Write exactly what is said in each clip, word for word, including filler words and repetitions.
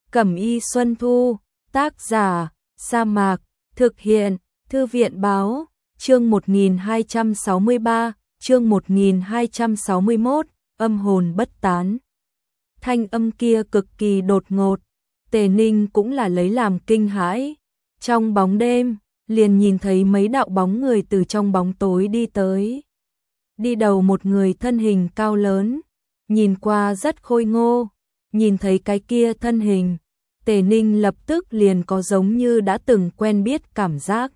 Cẩm y Xuân Thu, tác giả, Sa Mạc, thực hiện, Thư viện báo, chương một nghìn hai trăm sáu mươi ba, chương một nghìn hai trăm sáu mươi mốt, âm hồn bất tán. Thanh âm kia cực kỳ đột ngột, Tề Ninh cũng là lấy làm kinh hãi. Trong bóng đêm, liền nhìn thấy mấy đạo bóng người từ trong bóng tối đi tới. Đi đầu một người thân hình cao lớn, nhìn qua rất khôi ngô, nhìn thấy cái kia thân hình, Tề Ninh lập tức liền có giống như đã từng quen biết cảm giác.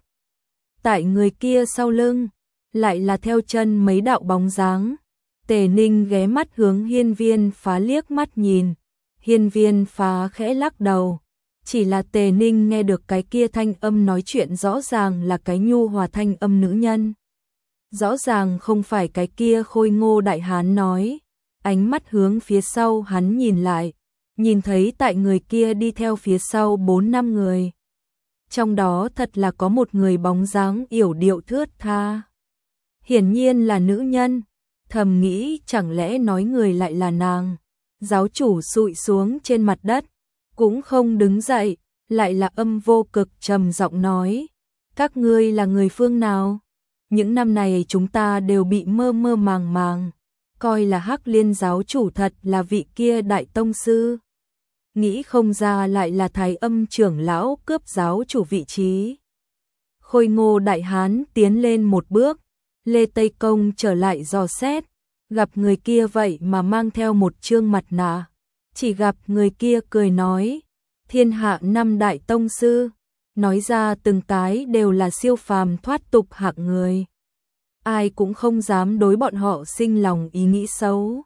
Tại người kia sau lưng, lại là theo chân mấy đạo bóng dáng. Tề Ninh ghé mắt hướng Hiên Viên Phá liếc mắt nhìn, Hiên Viên Phá khẽ lắc đầu. Chỉ là Tề Ninh nghe được cái kia thanh âm nói chuyện rõ ràng là cái nhu hòa thanh âm nữ nhân. Rõ ràng không phải cái kia khôi ngô đại hán nói. Ánh mắt hướng phía sau hắn nhìn lại, nhìn thấy tại người kia đi theo phía sau bốn năm người. Trong đó thật là có một người bóng dáng yểu điệu thướt tha. Hiển nhiên là nữ nhân, thầm nghĩ chẳng lẽ nói người lại là nàng. Giáo chủ sụi xuống trên mặt đất, cũng không đứng dậy, lại là âm vô cực trầm giọng nói. Các ngươi là người phương nào? Những năm này chúng ta đều bị mơ mơ màng màng, coi là Hắc Liên giáo chủ thật là vị kia đại tông sư. Nghĩ không ra lại là Thái Âm trưởng lão cướp giáo chủ vị trí. Khôi ngô đại hán tiến lên một bước, Lê Tây Công trở lại dò xét, gặp người kia vậy mà mang theo một trương mặt nạ. Chỉ gặp người kia cười nói, thiên hạ năm đại tông sư, nói ra từng cái đều là siêu phàm thoát tục hạng người. Ai cũng không dám đối bọn họ sinh lòng ý nghĩ xấu.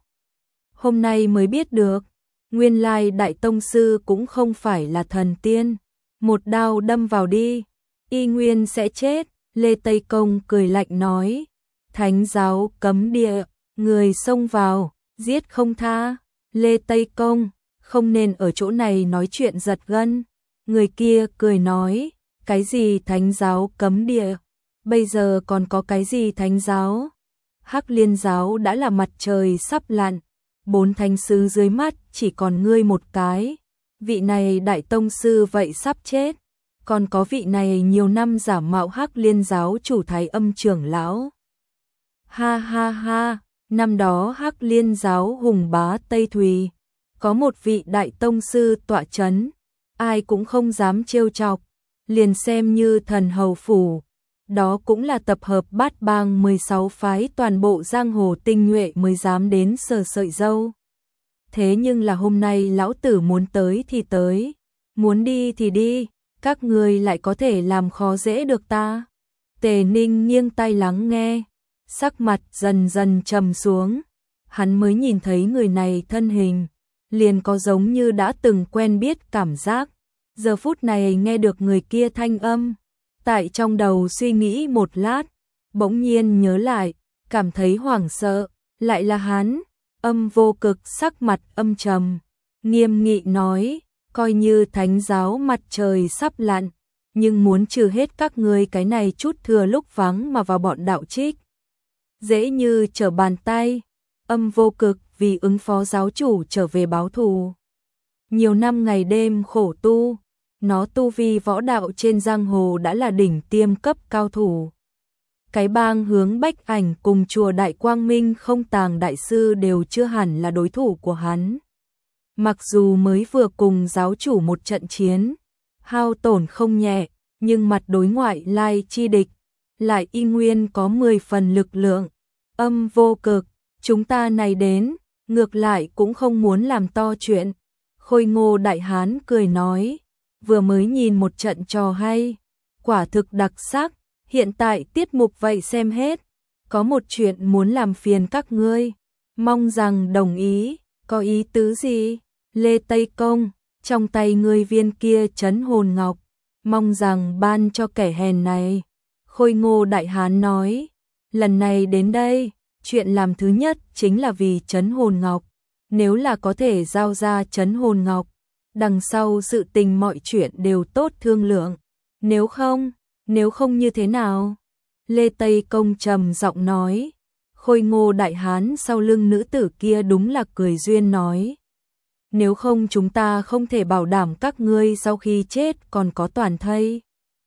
Hôm nay mới biết được, nguyên lai đại tông sư cũng không phải là thần tiên. Một đao đâm vào đi, y nguyên sẽ chết. Lê Tây Công cười lạnh nói, thánh giáo cấm địa, người xông vào, giết không tha. Lê Tây Công, không nên ở chỗ này nói chuyện giật gân. Người kia cười nói, cái gì thánh giáo cấm địa? Bây giờ còn có cái gì thánh giáo? Hắc Liên giáo đã là mặt trời sắp lặn, bốn thánh sứ dưới mắt chỉ còn ngươi một cái. Vị này đại tông sư vậy sắp chết. Còn có vị này nhiều năm giả mạo Hắc Liên giáo chủ Thái Âm trưởng lão. Ha ha ha, năm đó Hắc Liên giáo hùng bá Tây Thùy, có một vị đại tông sư tọa chấn, ai cũng không dám trêu chọc, liền xem như thần hầu phủ. Đó cũng là tập hợp bát bang mười sáu phái toàn bộ giang hồ tinh nhuệ mới dám đến sờ sợi dâu. Thế nhưng là hôm nay lão tử muốn tới thì tới, muốn đi thì đi, các người lại có thể làm khó dễ được ta. Tề Ninh nghiêng tai lắng nghe, sắc mặt dần dần trầm xuống, hắn mới nhìn thấy người này thân hình, liền có giống như đã từng quen biết cảm giác. Giờ phút này nghe được người kia thanh âm, tại trong đầu suy nghĩ một lát, bỗng nhiên nhớ lại, cảm thấy hoảng sợ, lại là hắn. Âm vô cực sắc mặt âm trầm, nghiêm nghị nói, coi như thánh giáo mặt trời sắp lặn, nhưng muốn trừ hết các ngươi cái này chút thừa lúc vắng mà vào bọn đạo trích, dễ như trở bàn tay. Âm vô cực vì ứng phó giáo chủ trở về báo thù, nhiều năm ngày đêm khổ tu, nó tu vi võ đạo trên giang hồ đã là đỉnh tiêm cấp cao thủ. Cái bang hướng Bách Ảnh cùng chùa Đại Quang Minh không tàng đại sư đều chưa hẳn là đối thủ của hắn. Mặc dù mới vừa cùng giáo chủ một trận chiến, hao tổn không nhẹ, nhưng mặt đối ngoại lai chi địch, lại y nguyên có mười phần lực lượng. Âm vô cực, chúng ta này đến, ngược lại cũng không muốn làm to chuyện. Khôi ngô đại hán cười nói, vừa mới nhìn một trận trò hay, quả thực đặc sắc, hiện tại tiết mục vậy xem hết, có một chuyện muốn làm phiền các ngươi, mong rằng đồng ý. Có ý tứ gì? Lê Tây Công, trong tay ngươi viên kia trấn hồn ngọc, mong rằng ban cho kẻ hèn này. Khôi ngô đại hán nói, lần này đến đây, chuyện làm thứ nhất chính là vì trấn hồn ngọc, nếu là có thể giao ra trấn hồn ngọc, đằng sau sự tình mọi chuyện đều tốt thương lượng. Nếu không, nếu không như thế nào? Lê Tây Công trầm giọng nói. Khôi ngô đại hán sau lưng nữ tử kia đúng là cười duyên nói, nếu không chúng ta không thể bảo đảm các ngươi sau khi chết còn có toàn thây.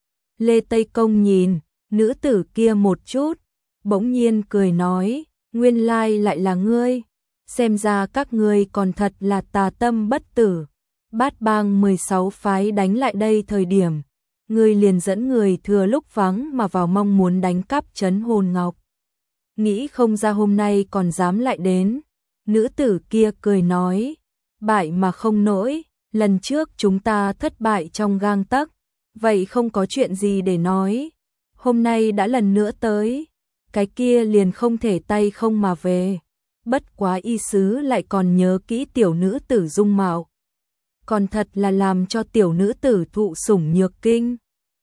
Lê Tây Công nhìn nữ tử kia một chút, bỗng nhiên cười nói, nguyên lai lại là ngươi, xem ra các ngươi còn thật là tà tâm bất tử. Bát bang mười sáu phái đánh lại đây thời điểm, ngươi liền dẫn người thừa lúc vắng mà vào mong muốn đánh cắp trấn hồn ngọc. Nghĩ không ra hôm nay còn dám lại đến. Nữ tử kia cười nói, bại mà không nổi, lần trước chúng ta thất bại trong gang tấc, vậy không có chuyện gì để nói. Hôm nay đã lần nữa tới, cái kia liền không thể tay không mà về. Bất quá y sứ lại còn nhớ kỹ tiểu nữ tử dung mạo, còn thật là làm cho tiểu nữ tử thụ sủng nhược kinh.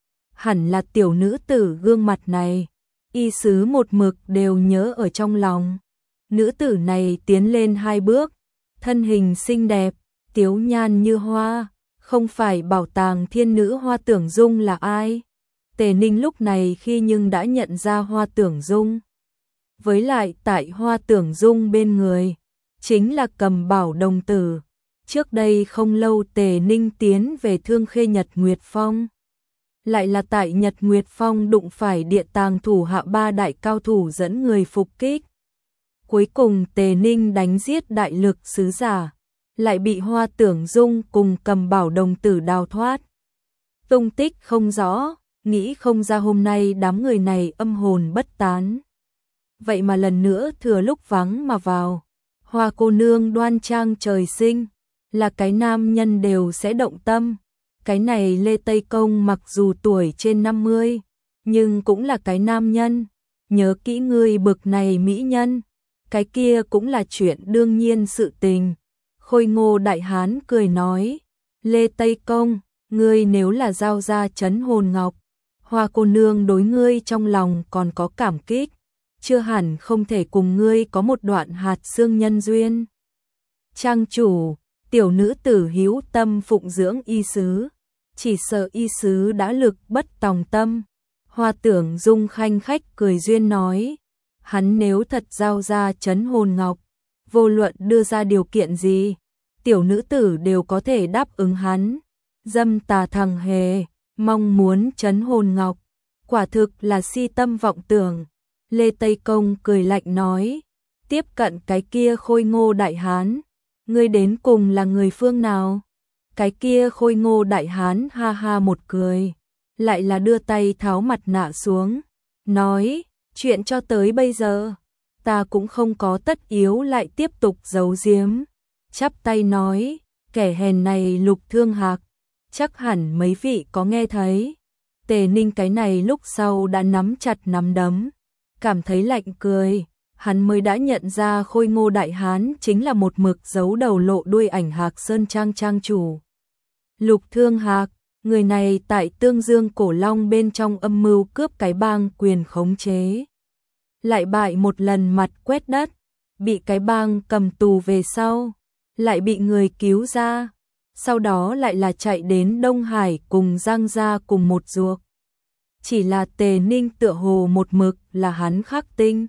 Hẳn là tiểu nữ tử gương mặt này, y sứ một mực đều nhớ ở trong lòng. Nữ tử này tiến lên hai bước, thân hình xinh đẹp, tiếu nhan như hoa, không phải bảo tàng thiên nữ Hoa Tưởng Dung là ai? Tề Ninh lúc này khi nhưng đã nhận ra Hoa Tưởng Dung. Với lại tại Hoa Tưởng Dung bên người, chính là Cầm Bảo đồng tử. Trước đây không lâu Tề Ninh tiến về Thương Khê Nhật Nguyệt Phong. Lại là tại Nhật Nguyệt Phong đụng phải địa tàng thủ hạ ba đại cao thủ dẫn người phục kích. Cuối cùng Tề Ninh đánh giết đại lực sứ giả, lại bị Hoa Tưởng Dung cùng Cầm Bảo đồng tử đào thoát. Tung tích không rõ, nghĩ không ra hôm nay đám người này âm hồn bất tán. Vậy mà lần nữa thừa lúc vắng mà vào. Hoa cô nương đoan trang trời sinh, là cái nam nhân đều sẽ động tâm. Cái này Lê Tây Công mặc dù tuổi trên năm mươi, nhưng cũng là cái nam nhân. Nhớ kỹ ngươi bực này mỹ nhân, cái kia cũng là chuyện đương nhiên sự tình. Khôi Ngô Đại Hán cười nói, Lê Tây Công, ngươi nếu là giao ra trấn hồn ngọc, Hoa cô nương đối ngươi trong lòng còn có cảm kích, chưa hẳn không thể cùng ngươi có một đoạn hạt xương nhân duyên. Trang chủ, tiểu nữ tử hiếu tâm phụng dưỡng y sứ, chỉ sợ y sứ đã lực bất tòng tâm. Hoa Tưởng Dung khanh khách cười duyên nói, hắn nếu thật giao ra trấn hồn ngọc, vô luận đưa ra điều kiện gì, tiểu nữ tử đều có thể đáp ứng hắn. Dâm tà thằng hề, mong muốn trấn hồn ngọc, quả thực là si tâm vọng tưởng. Lê Tây Công cười lạnh nói, tiếp cận cái kia Khôi Ngô Đại Hán, ngươi đến cùng là người phương nào? Cái kia Khôi Ngô Đại Hán ha ha một cười, lại là đưa tay tháo mặt nạ xuống, nói, chuyện cho tới bây giờ, ta cũng không có tất yếu lại tiếp tục giấu giếm. Chắp tay nói, kẻ hèn này Lục Thương Hạc, chắc hẳn mấy vị có nghe thấy. Tề Ninh cái này lúc sau đã nắm chặt nắm đấm, cảm thấy lạnh cười. Hắn mới đã nhận ra Khôi Ngô Đại Hán chính là một mực giấu đầu lộ đuôi ảnh Hạc Sơn Trang trang chủ. Lục Thương Hạc, người này tại Tương Dương Cổ Long bên trong âm mưu cướp cái bang quyền khống chế. Lại bại một lần mặt quét đất, bị cái bang cầm tù về sau, lại bị người cứu ra, sau đó lại là chạy đến Đông Hải cùng Giang Gia cùng một ruột. Chỉ là Tề Ninh tựa hồ một mực là hắn khắc tinh.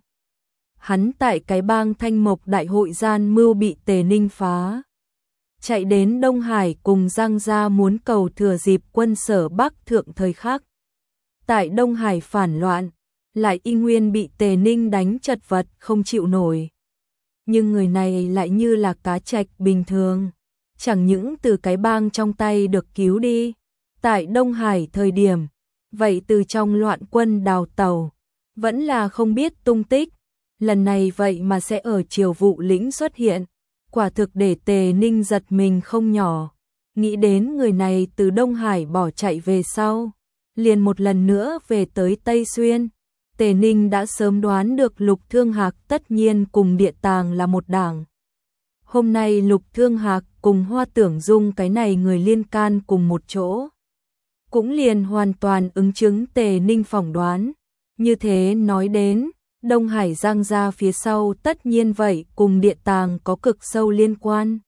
Hắn tại cái bang Thanh Mộc đại hội gian mưu bị Tề Ninh phá. Chạy đến Đông Hải cùng Giang Gia muốn cầu thừa dịp quân Sở Bắc thượng thời khắc. Tại Đông Hải phản loạn, lại y nguyên bị Tề Ninh đánh chật vật không chịu nổi. Nhưng người này lại như là cá trạch bình thường, chẳng những từ cái bang trong tay được cứu đi, tại Đông Hải thời điểm, vậy từ trong loạn quân đào tàu, vẫn là không biết tung tích, lần này vậy mà sẽ ở Triều Vụ lĩnh xuất hiện, quả thực để Tề Ninh giật mình không nhỏ, nghĩ đến người này từ Đông Hải bỏ chạy về sau, liền một lần nữa về tới Tây Xuyên. Tề Ninh đã sớm đoán được Lục Thương Hạc tất nhiên cùng Địa Tàng là một đảng. Hôm nay Lục Thương Hạc cùng Hoa Tưởng Dung cái này người liên can cùng một chỗ, cũng liền hoàn toàn ứng chứng Tề Ninh phỏng đoán. Như thế nói đến, Đông Hải Giang Gia phía sau tất nhiên vậy cùng Địa Tàng có cực sâu liên quan.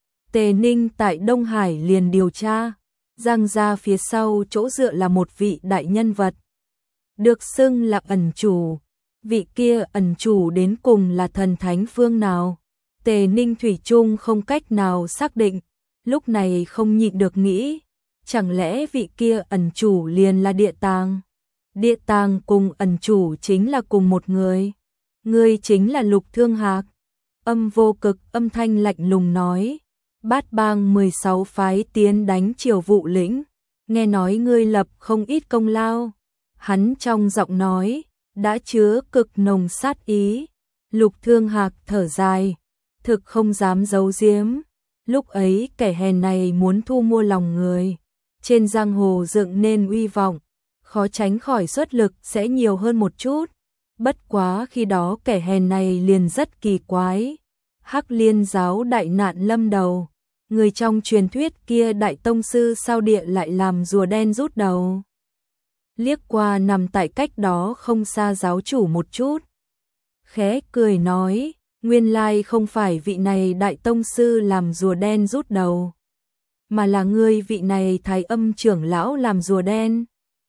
Tề Ninh tại Đông Hải liền điều tra, Giang Gia phía sau chỗ dựa là một vị đại nhân vật, được xưng là ẩn chủ. Vị kia ẩn chủ đến cùng là thần thánh phương nào? Tề Ninh thủy chung không cách nào xác định, lúc này không nhịn được nghĩ, chẳng lẽ vị kia ẩn chủ liền là địa tàng? Địa tàng cùng ẩn chủ chính là cùng một người. Ngươi chính là Lục Thương Hạc. Âm Vô Cực âm thanh lạnh lùng nói, Bát Bang mười sáu phái tiến đánh Triều Vụ lĩnh, nghe nói ngươi lập không ít công lao. Hắn trong giọng nói đã chứa cực nồng sát ý. Lục Thương Hạc thở dài, thực không dám giấu giếm, lúc ấy kẻ hèn này muốn thu mua lòng người, trên giang hồ dựng nên uy vọng, khó tránh khỏi xuất lực sẽ nhiều hơn một chút. Bất quá khi đó kẻ hèn này liền rất kỳ quái. Hắc Liên giáo đại nạn lâm đầu, người trong truyền thuyết kia đại tông sư sao địa lại làm rùa đen rút đầu. Liếc qua nằm tại cách đó không xa giáo chủ một chút, khẽ cười nói, nguyên lai không phải vị này đại tông sư làm rùa đen rút đầu, mà là ngươi vị này Thái Âm trưởng lão làm rùa đen.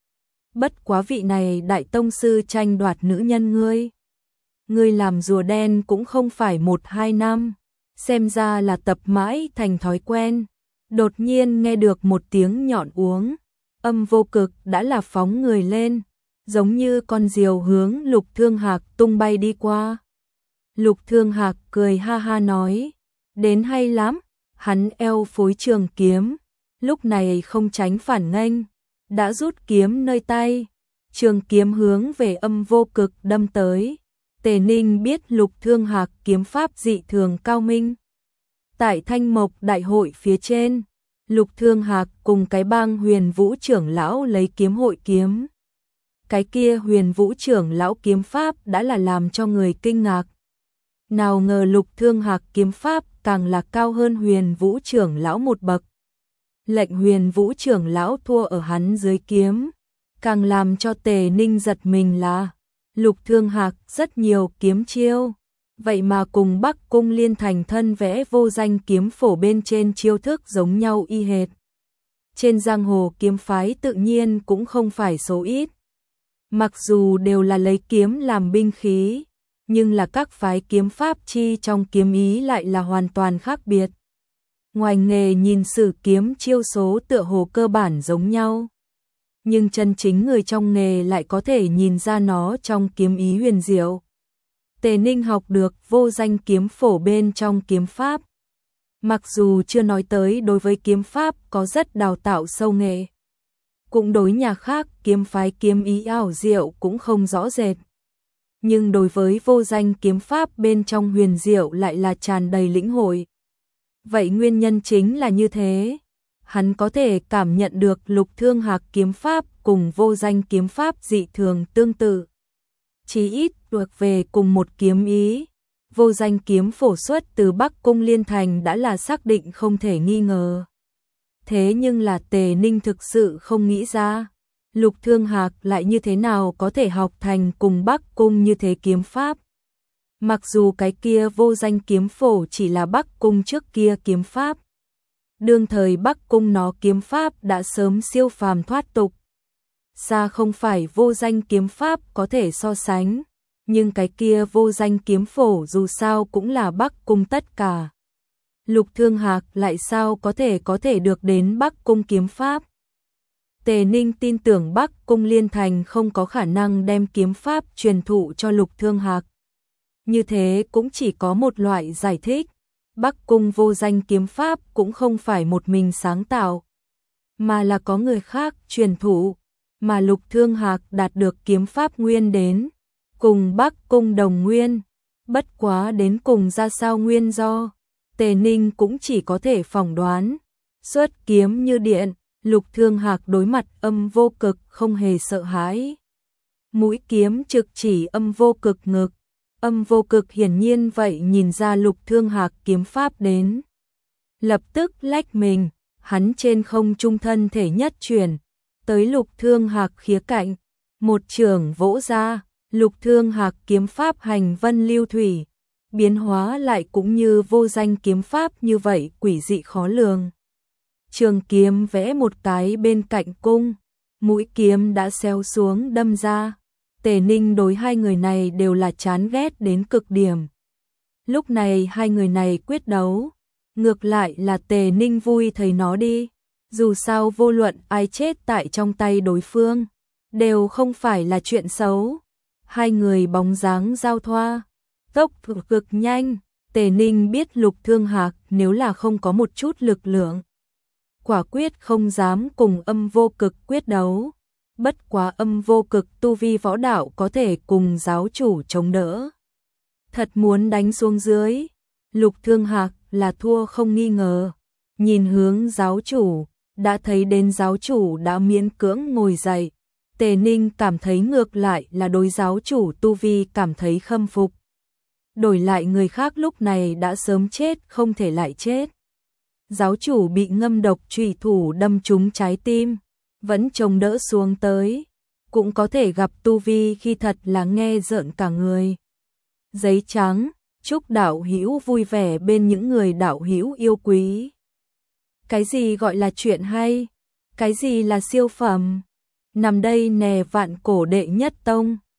Bất quá vị này đại tông sư tranh đoạt nữ nhân ngươi. Ngươi làm rùa đen cũng không phải một hai năm, xem ra là tập mãi thành thói quen. Đột nhiên nghe được một tiếng nhọn uống, Âm Vô Cực đã là phóng người lên, giống như con diều hướng Lục Thương Hạc tung bay đi qua. Lục Thương Hạc cười ha ha nói, đến hay lắm. Hắn eo phối trường kiếm, lúc này không tránh phản nghênh, đã rút kiếm nơi tay, trường kiếm hướng về Âm Vô Cực đâm tới. Tề Ninh biết Lục Thương Hạc kiếm pháp dị thường cao minh. Tại Thanh Mộc đại hội phía trên, Lục Thương Hạc cùng cái bang Huyền Vũ trưởng lão lấy kiếm hội kiếm. Cái kia Huyền Vũ trưởng lão kiếm pháp đã là làm cho người kinh ngạc. Nào ngờ Lục Thương Hạc kiếm pháp càng là cao hơn Huyền Vũ trưởng lão một bậc. Lệnh Huyền Vũ trưởng lão thua ở hắn dưới kiếm, càng làm cho Tề Ninh giật mình là Lục Thương Hạc rất nhiều kiếm chiêu, vậy mà cùng Bắc Cung Liên Thành thân vẽ vô danh kiếm phổ bên trên chiêu thức giống nhau y hệt. Trên giang hồ kiếm phái tự nhiên cũng không phải số ít. Mặc dù đều là lấy kiếm làm binh khí, nhưng là các phái kiếm pháp chi trong kiếm ý lại là hoàn toàn khác biệt. Ngoài nghề nhìn sử kiếm chiêu số tựa hồ cơ bản giống nhau, nhưng chân chính người trong nghề lại có thể nhìn ra nó trong kiếm ý huyền diệu. Tề Ninh học được vô danh kiếm phổ bên trong kiếm pháp. Mặc dù chưa nói tới đối với kiếm pháp có rất đào tạo sâu nghệ, cũng đối nhà khác kiếm phái kiếm ý ảo diệu cũng không rõ rệt. Nhưng đối với vô danh kiếm pháp bên trong huyền diệu lại là tràn đầy lĩnh hội. Vậy nguyên nhân chính là như thế, hắn có thể cảm nhận được Lục Thương Hạc kiếm pháp cùng vô danh kiếm pháp dị thường tương tự. Chí ít thuộc về cùng một kiếm ý, vô danh kiếm phổ xuất từ Bắc Cung Liên Thành đã là xác định không thể nghi ngờ. Thế nhưng là Tề Ninh thực sự không nghĩ ra, Lục Thương Hạc lại như thế nào có thể học thành cùng Bắc Cung như thế kiếm pháp. Mặc dù cái kia vô danh kiếm phổ chỉ là Bắc Cung trước kia kiếm pháp, đương thời Bắc Cung nó kiếm pháp đã sớm siêu phàm thoát tục, xa không phải vô danh kiếm pháp có thể so sánh, nhưng cái kia vô danh kiếm phổ dù sao cũng là Bắc Cung tất cả. Lục Thương Hạc lại sao có thể có thể được đến Bắc Cung kiếm pháp. Tề Ninh tin tưởng Bắc Cung Liên Thành không có khả năng đem kiếm pháp truyền thụ cho Lục Thương Hạc. Như thế cũng chỉ có một loại giải thích, Bắc Cung vô danh kiếm pháp cũng không phải một mình sáng tạo, mà là có người khác truyền thụ, mà Lục Thương Hạc đạt được kiếm pháp nguyên đến, cùng Bắc Cung đồng nguyên, bất quá đến cùng ra sao nguyên do, Tề Ninh cũng chỉ có thể phỏng đoán. Xuất kiếm như điện, Lục Thương Hạc đối mặt Âm Vô Cực không hề sợ hãi. Mũi kiếm trực chỉ Âm Vô Cực ngực, Âm Vô Cực hiển nhiên vậy nhìn ra Lục Thương Hạc kiếm pháp đến. Lập tức lách mình, hắn trên không trung thân thể nhất chuyển, tới Lục Thương Hạc khía cạnh, một chưởng vỗ ra, Lục Thương Hạc kiếm pháp hành vân lưu thủy, biến hóa lại cũng như vô danh kiếm pháp như vậy quỷ dị khó lường. Trường kiếm vẽ một cái bên cạnh cung, mũi kiếm đã xéo xuống đâm ra. Tề Ninh đối hai người này đều là chán ghét đến cực điểm. Lúc này hai người này quyết đấu, ngược lại là Tề Ninh vui thấy nó đi. Dù sao vô luận ai chết tại trong tay đối phương, đều không phải là chuyện xấu. Hai người bóng dáng giao thoa, tốc độ cực nhanh. Tề Ninh biết Lục Thương Hạc nếu là không có một chút lực lượng, quả quyết không dám cùng Âm Vô Cực quyết đấu. Bất quá Âm Vô Cực tu vi võ đạo có thể cùng giáo chủ chống đỡ. Thật muốn đánh xuống dưới, Lục Thương Hạc là thua không nghi ngờ. Nhìn hướng giáo chủ, đã thấy đến giáo chủ đã miễn cưỡng ngồi dậy. Tề Ninh cảm thấy ngược lại là đối giáo chủ tu vi cảm thấy khâm phục. Đổi lại người khác lúc này đã sớm chết không thể lại chết. Giáo chủ bị ngâm độc chủy thủ đâm trúng trái tim, vẫn chống đỡ xuống tới, cũng có thể gặp tu vi khi thật là nghe rợn cả người. Giấy trắng, chúc đạo hữu vui vẻ bên những người đạo hữu yêu quý. Cái gì gọi là chuyện hay? Cái gì là siêu phẩm? Nằm đây nè vạn cổ đệ nhất tông.